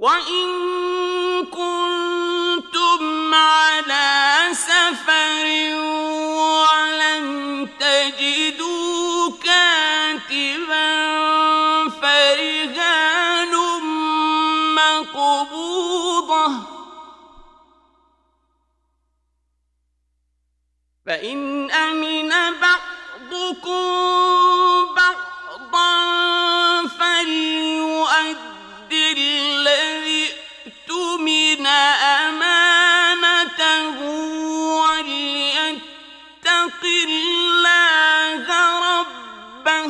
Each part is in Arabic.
وإن كنتم على سفر ولم تجدوا كاتبا فرهان مقبوضة فإن أمن بعضكم بعضا فليؤد الذي اؤتمن أمانته وليتق الله ربه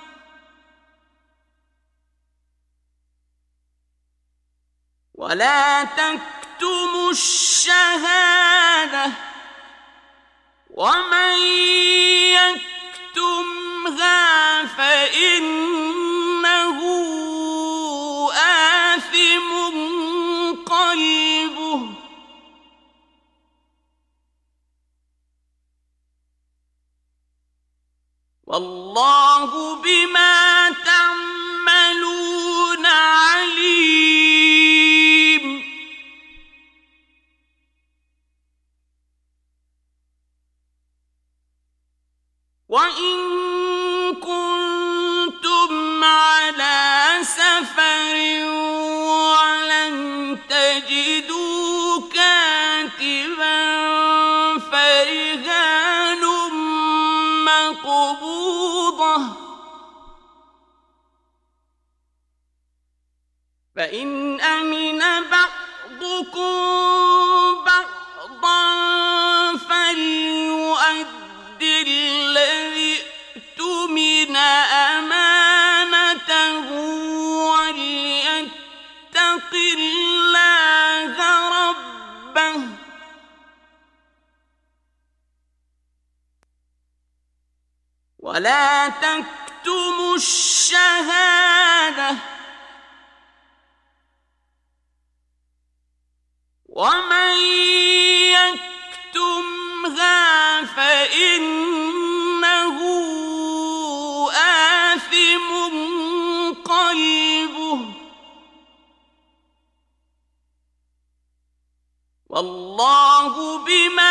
ولا تكتموا الشهادة ومن يكتمها فإنه آثم قلبه والله بما تعملون عليم. وإن كنتم على سفر ولم تجدوا كاتبا فرهان مقبوضة فإن أمن بعضكم بعضا فليؤد الذي اؤتمن أمانته وليتق الله ربه ولا تكتموا الشهادة ومن يكتمها فإنه آثم قلبه والله بما